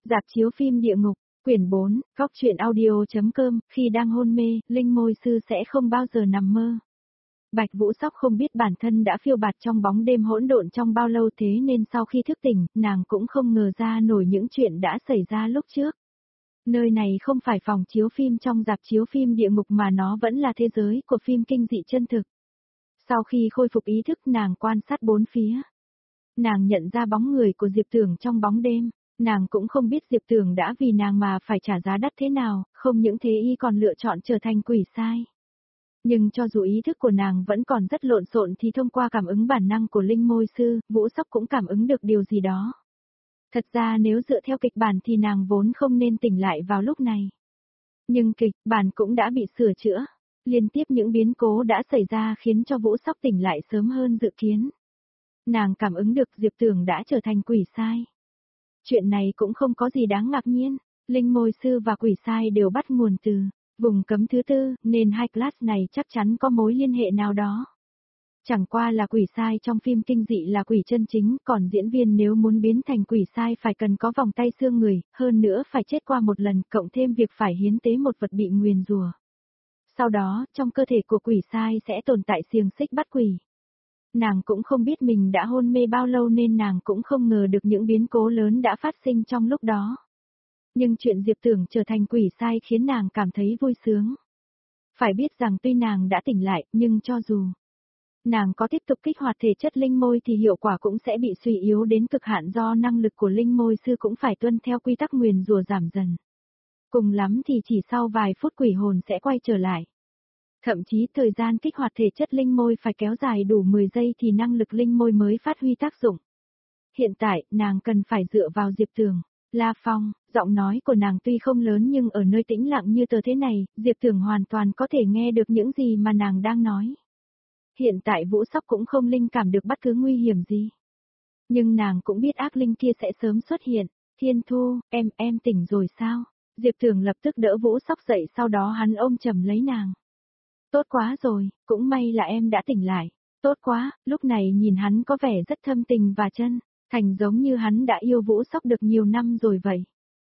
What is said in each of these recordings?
Rạp chiếu phim địa ngục, quyển 4, góc truyện audio.com, khi đang hôn mê, Linh Môi Sư sẽ không bao giờ nằm mơ. Bạch Vũ Sóc không biết bản thân đã phiêu bạt trong bóng đêm hỗn độn trong bao lâu thế nên sau khi thức tỉnh, nàng cũng không ngờ ra nổi những chuyện đã xảy ra lúc trước. Nơi này không phải phòng chiếu phim trong rạp chiếu phim địa ngục mà nó vẫn là thế giới của phim kinh dị chân thực. Sau khi khôi phục ý thức nàng quan sát bốn phía. Nàng nhận ra bóng người của Diệp Tưởng trong bóng đêm. Nàng cũng không biết Diệp Tưởng đã vì nàng mà phải trả giá đắt thế nào, không những thế y còn lựa chọn trở thành quỷ sai. Nhưng cho dù ý thức của nàng vẫn còn rất lộn xộn thì thông qua cảm ứng bản năng của Linh Môi Sư, Vũ Sóc cũng cảm ứng được điều gì đó. Thật ra nếu dựa theo kịch bản thì nàng vốn không nên tỉnh lại vào lúc này. Nhưng kịch bản cũng đã bị sửa chữa. Liên tiếp những biến cố đã xảy ra khiến cho Vũ Sóc tỉnh lại sớm hơn dự kiến. Nàng cảm ứng được Diệp Tưởng đã trở thành quỷ sai. Chuyện này cũng không có gì đáng ngạc nhiên, Linh Môi Sư và quỷ sai đều bắt nguồn từ vùng cấm thứ tư, nên hai class này chắc chắn có mối liên hệ nào đó. Chẳng qua là quỷ sai trong phim kinh dị là quỷ chân chính, còn diễn viên nếu muốn biến thành quỷ sai phải cần có vòng tay xương người, hơn nữa phải chết qua một lần, cộng thêm việc phải hiến tế một vật bị nguyền rủa. Sau đó, trong cơ thể của quỷ sai sẽ tồn tại xiềng xích bắt quỷ. Nàng cũng không biết mình đã hôn mê bao lâu nên nàng cũng không ngờ được những biến cố lớn đã phát sinh trong lúc đó. Nhưng chuyện Diệp Tưởng trở thành quỷ sai khiến nàng cảm thấy vui sướng. Phải biết rằng tuy nàng đã tỉnh lại, nhưng cho dù nàng có tiếp tục kích hoạt thể chất linh môi thì hiệu quả cũng sẽ bị suy yếu đến cực hạn do năng lực của Linh Môi Sư cũng phải tuân theo quy tắc nguyền rủa giảm dần. Cùng lắm thì chỉ sau vài phút quỷ hồn sẽ quay trở lại. Thậm chí thời gian kích hoạt thể chất linh môi phải kéo dài đủ 10 giây thì năng lực linh môi mới phát huy tác dụng. Hiện tại, nàng cần phải dựa vào Diệp Tưởng. La Phong, giọng nói của nàng tuy không lớn nhưng ở nơi tĩnh lặng như tờ thế này, Diệp Tưởng hoàn toàn có thể nghe được những gì mà nàng đang nói. Hiện tại Vũ Sóc cũng không linh cảm được bất cứ nguy hiểm gì. Nhưng nàng cũng biết ác linh kia sẽ sớm xuất hiện. Thiên Thu, em tỉnh rồi sao? Diệp Tưởng lập tức đỡ Vũ Sóc dậy sau đó hắn ôm chầm lấy nàng. Tốt quá rồi, cũng may là em đã tỉnh lại. Tốt quá, lúc này nhìn hắn có vẻ rất thâm tình và chân thành giống như hắn đã yêu Vũ Sóc được nhiều năm rồi vậy.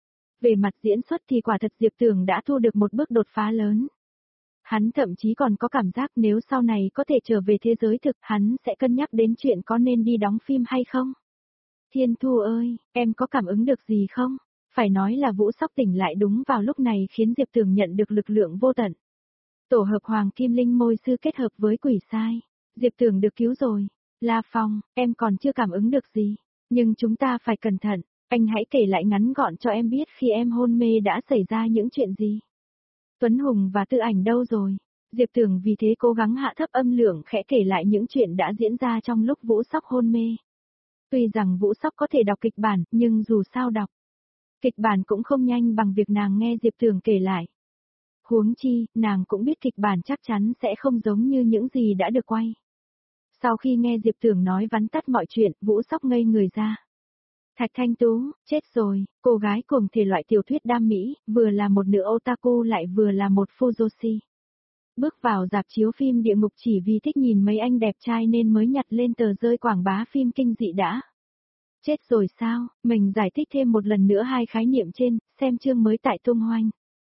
Về mặt diễn xuất thì quả thật Diệp Tưởng đã thu được một bước đột phá lớn. Hắn thậm chí còn có cảm giác nếu sau này có thể trở về thế giới thực, hắn sẽ cân nhắc đến chuyện có nên đi đóng phim hay không. Thiên Thu ơi, em có cảm ứng được gì không? Phải nói là Vũ Sóc tỉnh lại đúng vào lúc này khiến Diệp Tưởng nhận được lực lượng vô tận. Tổ hợp Hoàng Kim Linh Môi Sư kết hợp với quỷ sai. Diệp Tưởng được cứu rồi. La Phong, em còn chưa cảm ứng được gì. Nhưng chúng ta phải cẩn thận. Anh hãy kể lại ngắn gọn cho em biết khi em hôn mê đã xảy ra những chuyện gì. Tuấn Hùng và Tư Ảnh đâu rồi? Diệp Tưởng vì thế cố gắng hạ thấp âm lượng khẽ kể lại những chuyện đã diễn ra trong lúc Vũ Sóc hôn mê. Tuy rằng Vũ Sóc có thể đọc kịch bản, nhưng dù sao đọc kịch bản cũng không nhanh bằng việc nàng nghe Diệp Tưởng kể lại. Huống chi, nàng cũng biết kịch bản chắc chắn sẽ không giống như những gì đã được quay. Sau khi nghe Diệp Tưởng nói vắn tắt mọi chuyện, Vũ Sóc ngây người ra. Thạch Thanh Tú, chết rồi, cô gái cùng thể loại tiểu thuyết đam mỹ, vừa là một nữ otaku lại vừa là một fujoshi. Bước vào rạp chiếu phim địa ngục chỉ vì thích nhìn mấy anh đẹp trai nên mới nhặt lên tờ rơi quảng bá phim kinh dị đã. Chết rồi sao, mình giải thích thêm một lần nữa hai khái niệm trên, xem chương mới tại Tung Hoành.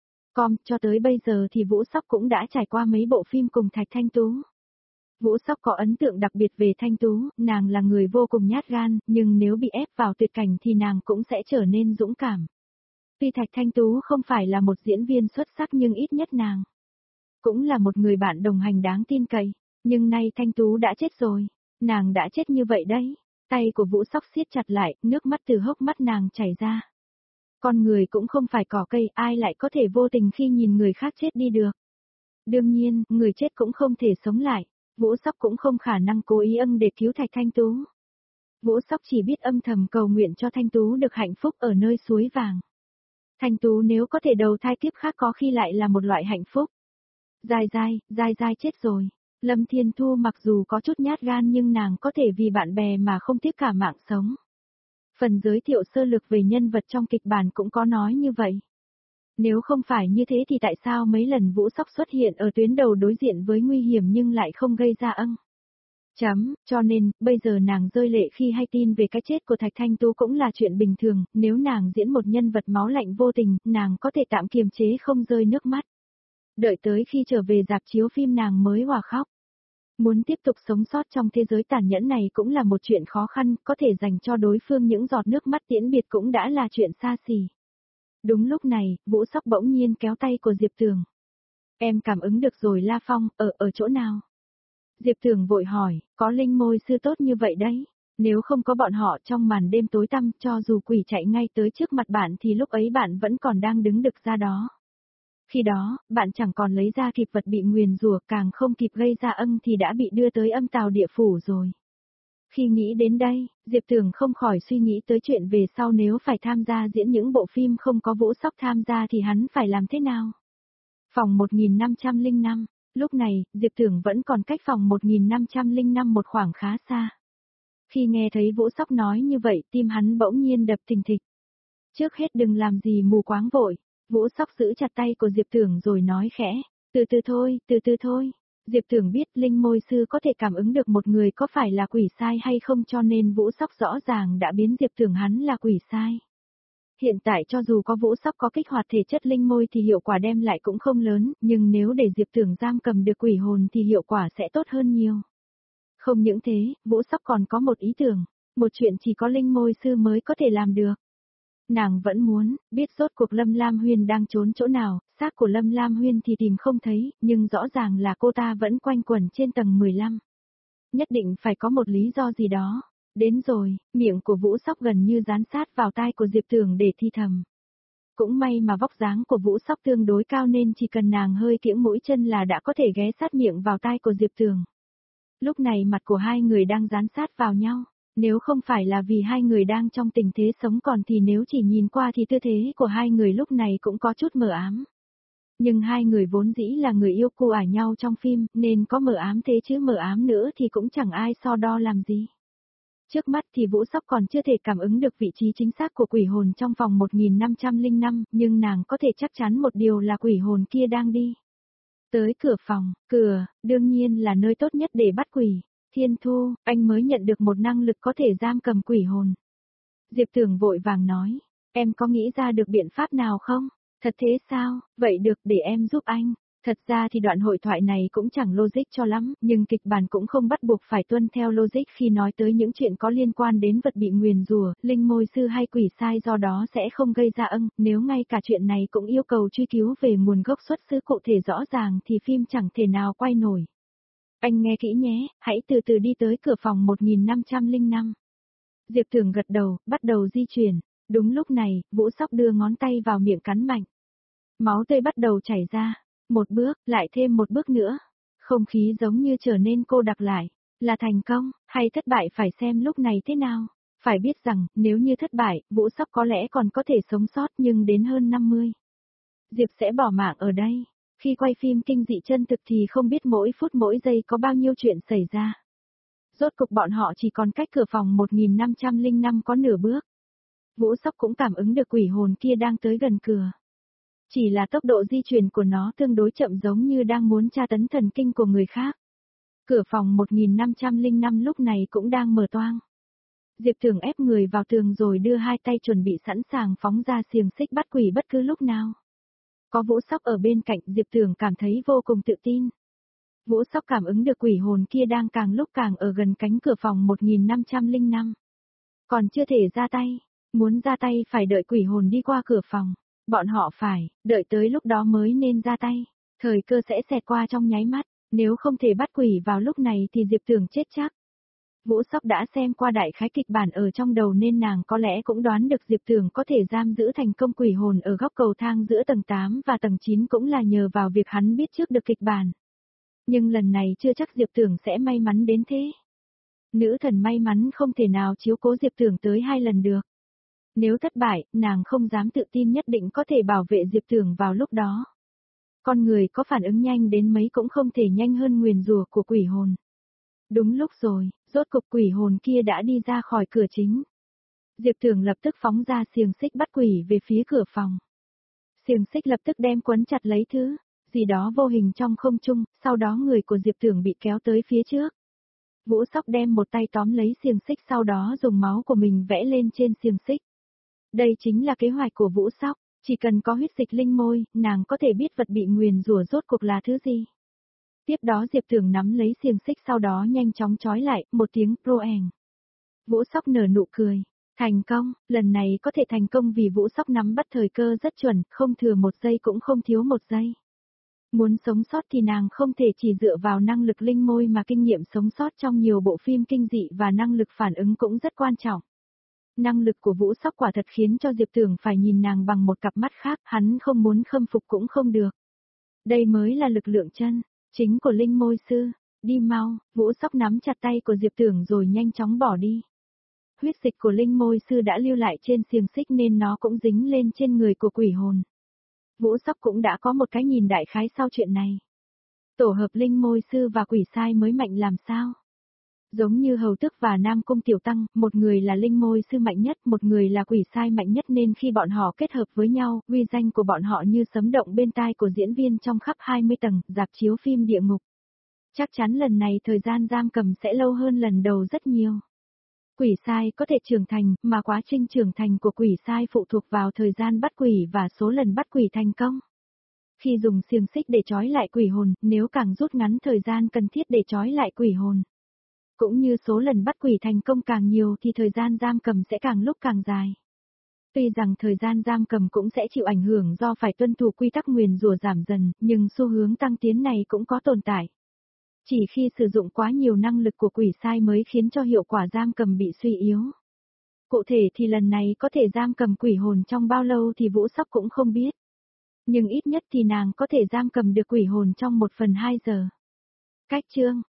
Cho tới bây giờ thì Vũ Sóc cũng đã trải qua mấy bộ phim cùng Thạch Thanh Tú. Vũ Sóc có ấn tượng đặc biệt về Thanh Tú, nàng là người vô cùng nhát gan, nhưng nếu bị ép vào tuyệt cảnh thì nàng cũng sẽ trở nên dũng cảm. Tuy Thạch Thanh Tú không phải là một diễn viên xuất sắc nhưng ít nhất nàng cũng là một người bạn đồng hành đáng tin cậy. Nhưng nay Thanh Tú đã chết rồi, nàng đã chết như vậy đấy. Tay của Vũ Sóc siết chặt lại, nước mắt từ hốc mắt nàng chảy ra. Con người cũng không phải cỏ cây, ai lại có thể vô tình khi nhìn người khác chết đi được. Đương nhiên, người chết cũng không thể sống lại. Vũ Sóc cũng không khả năng cố ý để cứu Thạch Thanh Tú. Vũ Sóc chỉ biết âm thầm cầu nguyện cho Thanh Tú được hạnh phúc ở nơi suối vàng. Thanh Tú nếu có thể đầu thai kiếp khác có khi lại là một loại hạnh phúc. Dai dai chết rồi. Lâm Thiên Thu mặc dù có chút nhát gan nhưng nàng có thể vì bạn bè mà không tiếc cả mạng sống. Phần giới thiệu sơ lược về nhân vật trong kịch bản cũng có nói như vậy. Nếu không phải như thế thì tại sao mấy lần Vũ Sóc xuất hiện ở tuyến đầu đối diện với nguy hiểm nhưng lại không gây ra Cho nên, bây giờ nàng rơi lệ khi hay tin về cái chết của Thạch Thanh Tú cũng là chuyện bình thường, nếu nàng diễn một nhân vật máu lạnh vô tình, nàng có thể tạm kiềm chế không rơi nước mắt. Đợi tới khi trở về rạp chiếu phim nàng mới hòa khóc. Muốn tiếp tục sống sót trong thế giới tàn nhẫn này cũng là một chuyện khó khăn, có thể dành cho đối phương những giọt nước mắt tiễn biệt cũng đã là chuyện xa xỉ. Đúng lúc này, Vũ Sóc bỗng nhiên kéo tay của Diệp Tường. Em cảm ứng được rồi La Phong, ở chỗ nào? Diệp Tường vội hỏi, có linh môi sư tốt như vậy đấy. Nếu không có bọn họ trong màn đêm tối tăm, cho dù quỷ chạy ngay tới trước mặt bạn thì lúc ấy bạn vẫn còn đang đứng đực ra đó. Khi đó, bạn chẳng còn lấy ra kịp vật bị nguyền rủa, càng không kịp gây ra âm thì đã bị đưa tới âm tào địa phủ rồi. Khi nghĩ đến đây, Diệp Tường không khỏi suy nghĩ tới chuyện về sau nếu phải tham gia diễn những bộ phim không có Vũ Sóc tham gia thì hắn phải làm thế nào. Phòng 1505, lúc này, Diệp Tường vẫn còn cách phòng 1505 một khoảng khá xa. Khi nghe thấy Vũ Sóc nói như vậy, tim hắn bỗng nhiên đập thình thịch. Trước hết đừng làm gì mù quáng vội. Vũ Sóc giữ chặt tay của Diệp Tường rồi nói khẽ, từ từ thôi. Diệp Tường biết linh môi sư có thể cảm ứng được một người có phải là quỷ sai hay không, cho nên Vũ Sóc rõ ràng đã biến Diệp Tường hắn là quỷ sai. Hiện tại cho dù có Vũ Sóc có kích hoạt thể chất linh môi thì hiệu quả đem lại cũng không lớn, nhưng nếu để Diệp Tường giam cầm được quỷ hồn thì hiệu quả sẽ tốt hơn nhiều. Không những thế, Vũ Sóc còn có một ý tưởng, một chuyện chỉ có linh môi sư mới có thể làm được. Nàng vẫn muốn biết rốt cuộc Lâm Lam Huyên đang trốn chỗ nào, xác của Lâm Lam Huyên thì tìm không thấy, nhưng rõ ràng là cô ta vẫn quanh quẩn trên tầng 15. Nhất định phải có một lý do gì đó. Đến rồi, miệng của Vũ Sóc gần như dán sát vào tai của Diệp Tường để thi thầm. Cũng may mà vóc dáng của Vũ Sóc tương đối cao nên chỉ cần nàng hơi kiễng mũi chân là đã có thể ghé sát miệng vào tai của Diệp Tường. Lúc này mặt của hai người đang dán sát vào nhau. Nếu không phải là vì hai người đang trong tình thế sống còn thì nếu chỉ nhìn qua thì tư thế của hai người lúc này cũng có chút mờ ám. Nhưng hai người vốn dĩ là người yêu cô ải nhau trong phim nên có mờ ám thế chứ mờ ám nữa thì cũng chẳng ai so đo làm gì. Trước mắt thì Vũ Sóc còn chưa thể cảm ứng được vị trí chính xác của quỷ hồn trong phòng 1505, nhưng nàng có thể chắc chắn một điều là quỷ hồn kia đang đi tới cửa phòng, đương nhiên là nơi tốt nhất để bắt quỷ. Thiên Thu, anh mới nhận được một năng lực có thể giam cầm quỷ hồn. Diệp Tường vội vàng nói, em có nghĩ ra được biện pháp nào không? Thật thế sao? Vậy được để em giúp anh. Thật ra thì đoạn hội thoại này cũng chẳng logic cho lắm, nhưng kịch bản cũng không bắt buộc phải tuân theo logic khi nói tới những chuyện có liên quan đến vật bị nguyền rủa, linh môi sư hay quỷ sai, do đó sẽ không gây ra nếu ngay cả chuyện này cũng yêu cầu truy cứu về nguồn gốc xuất xứ cụ thể rõ ràng thì phim chẳng thể nào quay nổi. Anh nghe kỹ nhé, hãy từ từ đi tới cửa phòng 1505. Diệp Tường gật đầu, bắt đầu di chuyển. Đúng lúc này, Vũ Sóc đưa ngón tay vào miệng cắn mạnh. Máu tươi bắt đầu chảy ra. Một bước, lại thêm một bước nữa. Không khí giống như trở nên cô đặc lại. Là thành công, hay thất bại phải xem lúc này thế nào. Phải biết rằng, nếu như thất bại, Vũ Sóc có lẽ còn có thể sống sót nhưng đến hơn 50. Diệp sẽ bỏ mạng ở đây. Khi quay phim kinh dị chân thực thì không biết mỗi phút mỗi giây có bao nhiêu chuyện xảy ra. Rốt cục bọn họ chỉ còn cách cửa phòng 1505 có nửa bước. Vũ Sóc cũng cảm ứng được quỷ hồn kia đang tới gần cửa. Chỉ là tốc độ di chuyển của nó tương đối chậm giống như đang muốn tra tấn thần kinh của người khác. Cửa phòng 1505 lúc này cũng đang mở toang. Diệp Tường ép người vào tường rồi đưa hai tay chuẩn bị sẵn sàng phóng ra xiềng xích bắt quỷ bất cứ lúc nào. Có Vũ Sóc ở bên cạnh, Diệp Tường cảm thấy vô cùng tự tin. Vũ Sóc cảm ứng được quỷ hồn kia đang càng lúc càng ở gần cánh cửa phòng 1505. Còn chưa thể ra tay, muốn ra tay phải đợi quỷ hồn đi qua cửa phòng. Bọn họ phải, đợi tới lúc đó mới nên ra tay. Thời cơ sẽ xẹt qua trong nháy mắt, nếu không thể bắt quỷ vào lúc này thì Diệp Tường chết chắc. Vũ Sóc đã xem qua đại khái kịch bản ở trong đầu nên nàng có lẽ cũng đoán được Diệp Tường có thể giam giữ thành công quỷ hồn ở góc cầu thang giữa tầng 8 và tầng 9 cũng là nhờ vào việc hắn biết trước được kịch bản. Nhưng lần này chưa chắc Diệp Tường sẽ may mắn đến thế. Nữ thần may mắn không thể nào chiếu cố Diệp Tường tới 2 lần được. Nếu thất bại, nàng không dám tự tin nhất định có thể bảo vệ Diệp Tường vào lúc đó. Con người có phản ứng nhanh đến mấy cũng không thể nhanh hơn nguyền rủa của quỷ hồn. Đúng lúc rồi, rốt cục quỷ hồn kia đã đi ra khỏi cửa chính. Diệp Tường lập tức phóng ra xiềng xích bắt quỷ về phía cửa phòng. Xiềng xích lập tức đem quấn chặt lấy thứ gì đó vô hình trong không trung, sau đó người của Diệp Tường bị kéo tới phía trước. Vũ Sóc đem một tay tóm lấy xiềng xích sau đó dùng máu của mình vẽ lên trên xiềng xích. Đây chính là kế hoạch của Vũ Sóc, chỉ cần có huyết dịch linh môi, nàng có thể biết vật bị nguyền rủa rốt cuộc là thứ gì. Tiếp đó Diệp Tưởng nắm lấy xiềng xích sau đó nhanh chóng trói lại, một tiếng proeng. Vũ Sóc nở nụ cười. Thành công, lần này có thể thành công vì Vũ Sóc nắm bắt thời cơ rất chuẩn, không thừa một giây cũng không thiếu một giây. Muốn sống sót thì nàng không thể chỉ dựa vào năng lực linh môi mà kinh nghiệm sống sót trong nhiều bộ phim kinh dị và năng lực phản ứng cũng rất quan trọng. Năng lực của Vũ Sóc quả thật khiến cho Diệp Tưởng phải nhìn nàng bằng một cặp mắt khác, hắn không muốn khâm phục cũng không được. Đây mới là lực lượng chân chính của linh môi sư. Đi mau, Vũ Sóc nắm chặt tay của Diệp Tưởng rồi nhanh chóng bỏ đi. Huyết dịch của linh môi sư đã lưu lại trên xiềng xích nên nó cũng dính lên trên người của quỷ hồn. Vũ Sóc cũng đã có một cái nhìn đại khái sau chuyện này. Tổ hợp linh môi sư và quỷ sai mới mạnh làm sao? Giống như Hầu Tước và Nam Cung Tiểu Tăng, một người là linh môi sư mạnh nhất, một người là quỷ sai mạnh nhất nên khi bọn họ kết hợp với nhau, uy danh của bọn họ như sấm động bên tai của diễn viên trong khắp 20 tầng, rạp chiếu phim địa ngục. Chắc chắn lần này thời gian giam cầm sẽ lâu hơn lần đầu rất nhiều. Quỷ sai có thể trưởng thành, mà quá trình trưởng thành của quỷ sai phụ thuộc vào thời gian bắt quỷ và số lần bắt quỷ thành công. Khi dùng xiềng xích để trói lại quỷ hồn, nếu càng rút ngắn thời gian cần thiết để trói lại quỷ hồn, cũng như số lần bắt quỷ thành công càng nhiều thì thời gian giam cầm sẽ càng lúc càng dài. Tuy rằng thời gian giam cầm cũng sẽ chịu ảnh hưởng do phải tuân thủ quy tắc nguyền rủa giảm dần, nhưng xu hướng tăng tiến này cũng có tồn tại. Chỉ khi sử dụng quá nhiều năng lực của quỷ sai mới khiến cho hiệu quả giam cầm bị suy yếu. Cụ thể thì lần này có thể giam cầm quỷ hồn trong bao lâu thì Vũ Sóc cũng không biết. Nhưng ít nhất thì nàng có thể giam cầm được quỷ hồn trong 1/2 giờ. Cách chương